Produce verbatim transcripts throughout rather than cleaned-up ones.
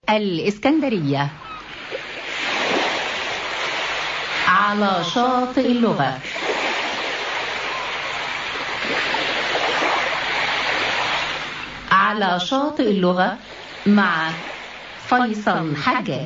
الإسكندرية على شاطئ اللغة. على شاطئ اللغة مع فيصل حجاج.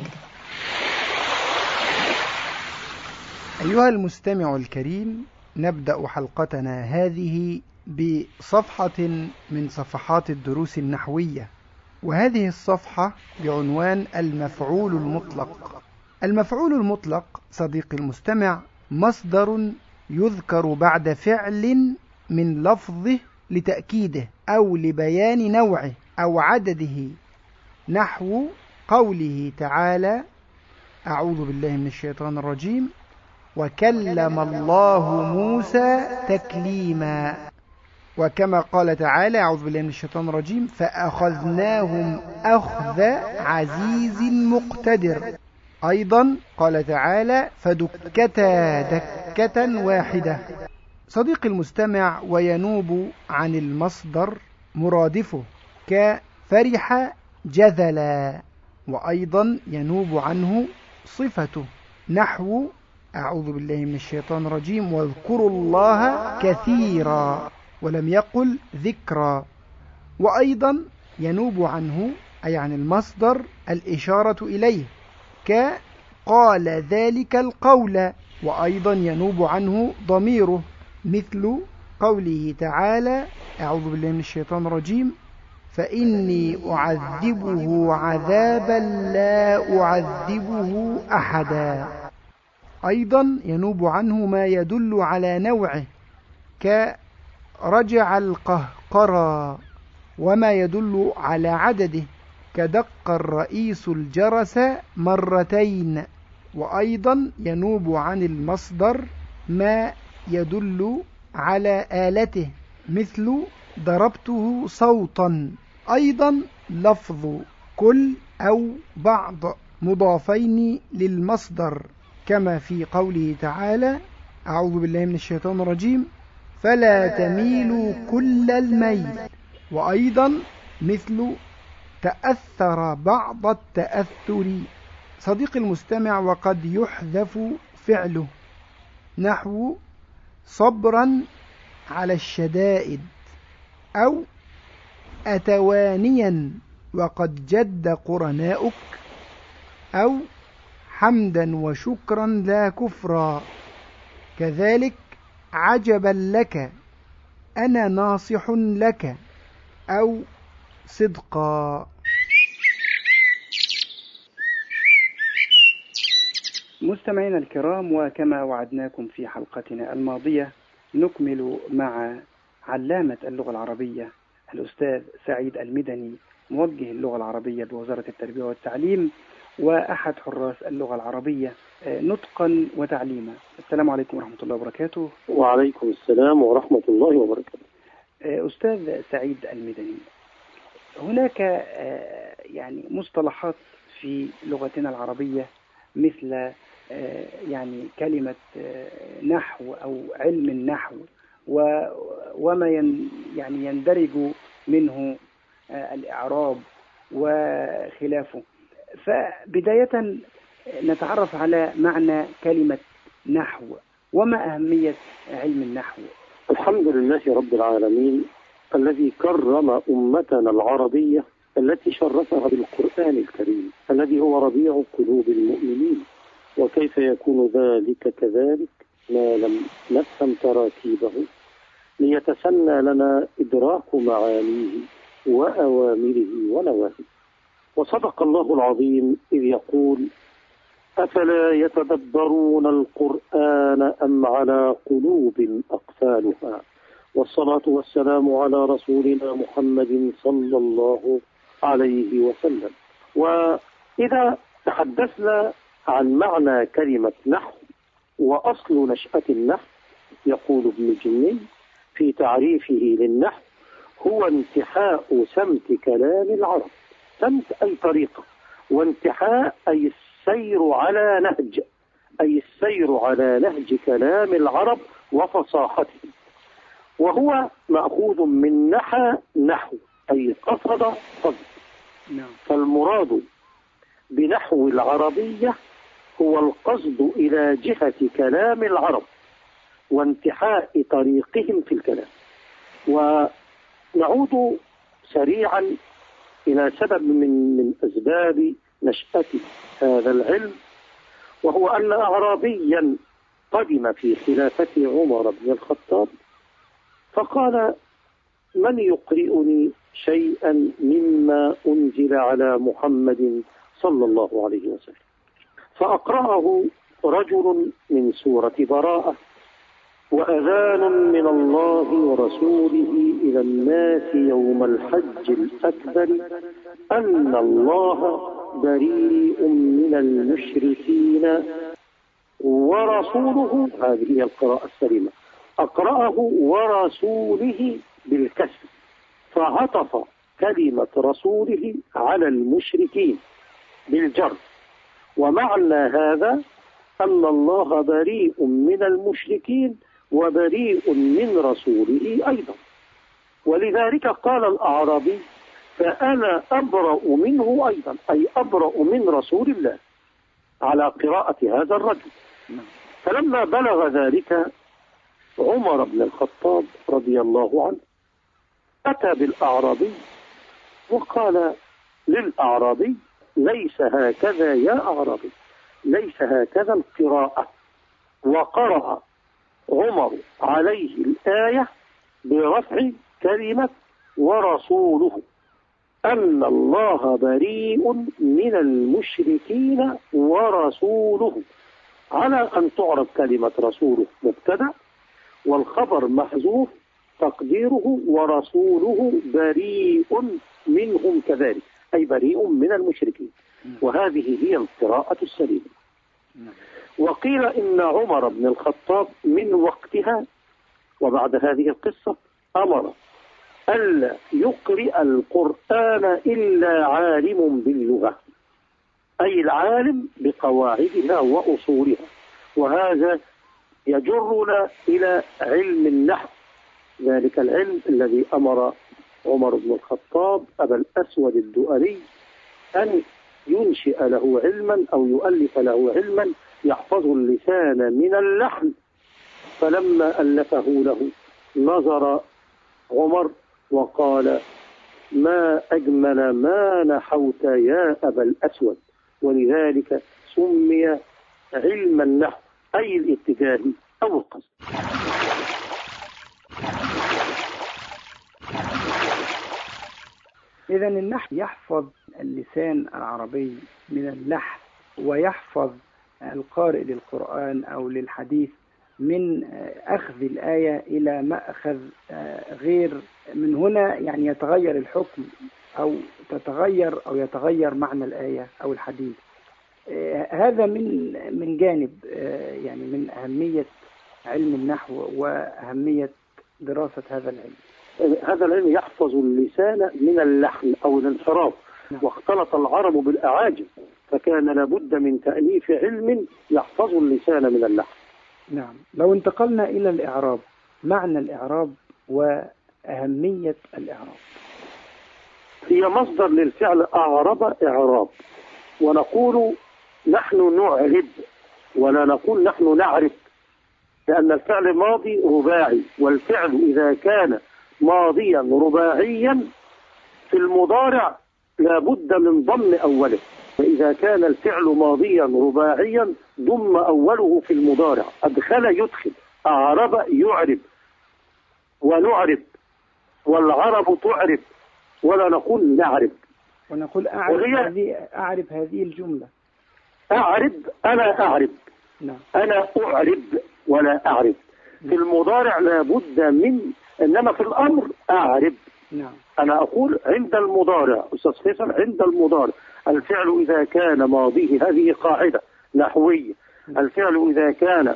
أيها المستمع الكريم، نبدأ حلقتنا هذه بصفحة من صفحات الدروس النحوية، وهذه الصفحة بعنوان المفعول المطلق. المفعول المطلق صديقي المستمع مصدر يذكر بعد فعل من لفظه لتأكيده أو لبيان نوعه أو عدده، نحو قوله تعالى: أعوذ بالله من الشيطان الرجيم، وكلم الله موسى تكليما. وكما قال تعالى: أعوذ بالله من الشيطان الرجيم، فأخذناهم أخذ عزيز مقتدر. أيضا قال تعالى: فدكتا دكة واحدة. صديقي المستمع، وينوب عن المصدر مرادفه كفرح جذلا، وأيضا ينوب عنه صفته، نحو أعوذ بالله من الشيطان الرجيم واذكروا الله كثيرا، ولم يقل ذكرا. وأيضا ينوب عنه أي عن المصدر الإشارة إليه كقال ذلك القول، وأيضا ينوب عنه ضميره، مثل قوله تعالى: أعوذ بالله من الشيطان الرجيم، فإني أعذبه عذابا لا أعذبه أحدا. أيضا ينوب عنه ما يدل على نوعه كرجع القهقرى، وما يدل على عدده كدق الرئيس الجرس مرتين. وأيضا ينوب عن المصدر ما يدل على آلته، مثل ضربته صوتا. أيضا لفظ كل أو بعض مضافين للمصدر، كما في قوله تعالى: أعوذ بالله من الشيطان الرجيم، فلا تميلوا كل الميل. وأيضا مثل تأثر بعض التأثر. صديقي المستمع، وقد يحذف فعله، نحو صبرا على الشدائد، أو أتوانيا وقد جد قرناؤك، أو حمدا وشكرا لا كفرا. كذلك عجبا لك، أنا ناصح لك، أو صدقا. مستمعينا الكرام، وكما وعدناكم في حلقتنا الماضية، نكمل مع علامة اللغة العربية الأستاذ سعيد المدني، موجه اللغة العربية بوزارة التربية والتعليم، وأحد حراس اللغة العربية نطقا وتعليما. السلام عليكم ورحمة الله وبركاته. وعليكم السلام ورحمة الله وبركاته. أستاذ سعيد المدني، هناك يعني مصطلحات في لغتنا العربية مثل يعني كلمة نحو أو علم النحو وما يعني يندرج منه الإعراب وخلافه. فبداية نتعرف على معنى كلمة نحو، وما أهمية علم النحو؟ الحمد لله رب العالمين الذي كرم أمتنا العربية التي شرفها بالقرآن الكريم الذي هو ربيع قلوب المؤمنين. وكيف يكون ذلك كذلك ما لم نفهم تراكيبه ليتسنى لنا إدراك معانيه وأوامره ونواهيه. وصدق الله العظيم إذ يقول: أفلا يتدبرون القرآن أم على قلوب أقفالها. والصلاة والسلام على رسولنا محمد صلى الله عليه وسلم. وإذا تحدثنا عن معنى كلمة نحو وأصل نشأة النحو، يقول ابن جني في تعريفه للنحو: هو انتحاء سمت كلام العرب. سمت أي طريقة، وانتحاء أي السير على نهج، أي السير على نهج كلام العرب وفصاحته. وهو مأخوذ من نحى نحو، أي قصد قصد. فالمراد بنحو العربية هو القصد إلى جهة كلام العرب وانتحاء طريقهم في الكلام. ونعود سريعا إلى سبب من, من أسباب نشأة هذا العلم، وهو أن أعرابيا قدم في خلافة عمر بن الخطاب فقال: من يقرئني شيئا مما أنزل على محمد صلى الله عليه وسلم؟ فأقرأه رجل من سورة براءة: وأذان من الله ورسوله إلى الناس يوم الحج الأكبر أن الله بريء من المشركين ورسوله. هذه هي القراءة السليمة. أقرأه ورسوله بالكسر، فعطف كلمة رسوله على المشركين بالجر، ومعنى هذا أن الله بريء من المشركين وبريء من رسوله أيضا. ولذلك قال الأعرابي: فأنا أبرأ منه أيضا، أي أبرأ من رسول الله، على قراءة هذا الرجل. فلما بلغ ذلك عمر بن الخطاب رضي الله عنه أتى بالأعرابي وقال للأعرابي: ليس هكذا يا أعرابي، ليس هكذا القراءة. وقرأ عمر عليه الآية برفع كلمة ورسوله، أن الله بريء من المشركين ورسوله، على أن تعرف كلمة رسوله مبتدأ والخبر محذوف تقديره ورسوله بريء منهم كذلك، أي بريء من المشركين. وهذه هي القراءة السليمة. وقيل إن عمر بن الخطاب من وقتها وبعد هذه القصة أمر ألا يقرئ القرآن إلا عالم باللغة، أي العالم بقواعدها وأصولها. وهذا يجرنا إلى علم النحو، ذلك العلم الذي أمر عمر بن الخطاب أبا الأسود الدؤلي أن ينشئ له علما أو يؤلف له علما يحفظ اللسان من اللحن. فلما ألفه له نظر عمر وقال: ما أجمل ما نحوت يا أبا الأسود. ولذلك سمي علم النحو، أي الاتجاه أو القصد. إذا النحو يحفظ اللسان العربي من اللحن، ويحفظ القارئ للقرآن أو للحديث من أخذ الآية إلى مأخذ غير من هنا، يعني يتغير الحكم أو تتغير أو يتغير معنى الآية أو الحديث. هذا من من جانب يعني من أهمية علم النحو وأهمية دراسة هذا العلم. هذا العلم يحفظ اللسان من اللحن أو الانحراف. نعم. واختلط العرب بالأعاجم، فكان لابد من تأليف علم يحفظ اللسان من اللحن. نعم. لو انتقلنا إلى الإعراب، معنى الإعراب وأهمية الإعراب. هي مصدر للفعل أعرب إعراب، ونقول نحن نعرب ولا نقول نحن نعرف، لأن الفعل ماضي رباعي، والفعل إذا كان ماضيا رباعيا في المضارع لابد من ضم أوله، فإذا كان الفعل ماضيا رباعيا ضم أوله في المضارع. أدخل يدخل، أعرب يعرب ونعرب، والعرب تعرب ولا نقول نعرب. ونقول أعرب هذه أعرب هذه الجملة. أعرب أنا أعرب. نعم. أنا أعرب ولا أعرب. في المضارع لابد من، إنما في الأمر أعرب. نعم. أنا أقول عند المضارع أستاذ فيصل، عند المضارع الفعل إذا كان ماضيه، هذه قاعدة نحوية، الفعل إذا كان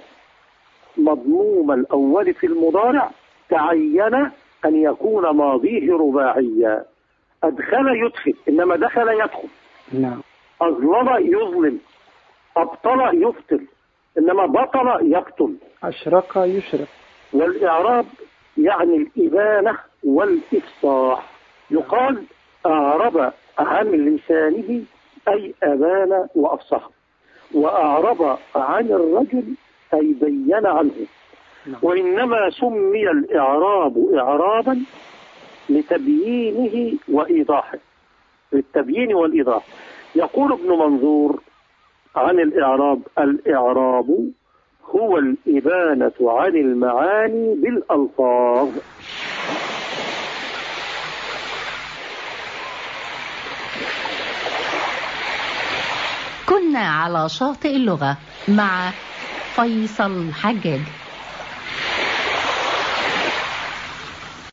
مضموم الأول في المضارع تعين أن يكون ماضيه رباعيا. أدخل يدخل، إنما دخل يدخل. نعم. أظلم يظلم، أبطل يبطل، إنما بطل يقتل. أشرق يشرق. والإعراب يعني الإبانة والإفصاح. يقال أعرب عن لسانه أي أبان وأفصح، وأعرب عن الرجل أي بين عنه. وإنما سمي الإعراب إعرابا لتبيينه وإيضاحه، للتبيين والإيضاح. يقول ابن منظور عن الإعراب: الإعراب هو الإبانة عن المعاني بالألفاظ. كنا على شاطئ اللغة مع فيصل حجاج.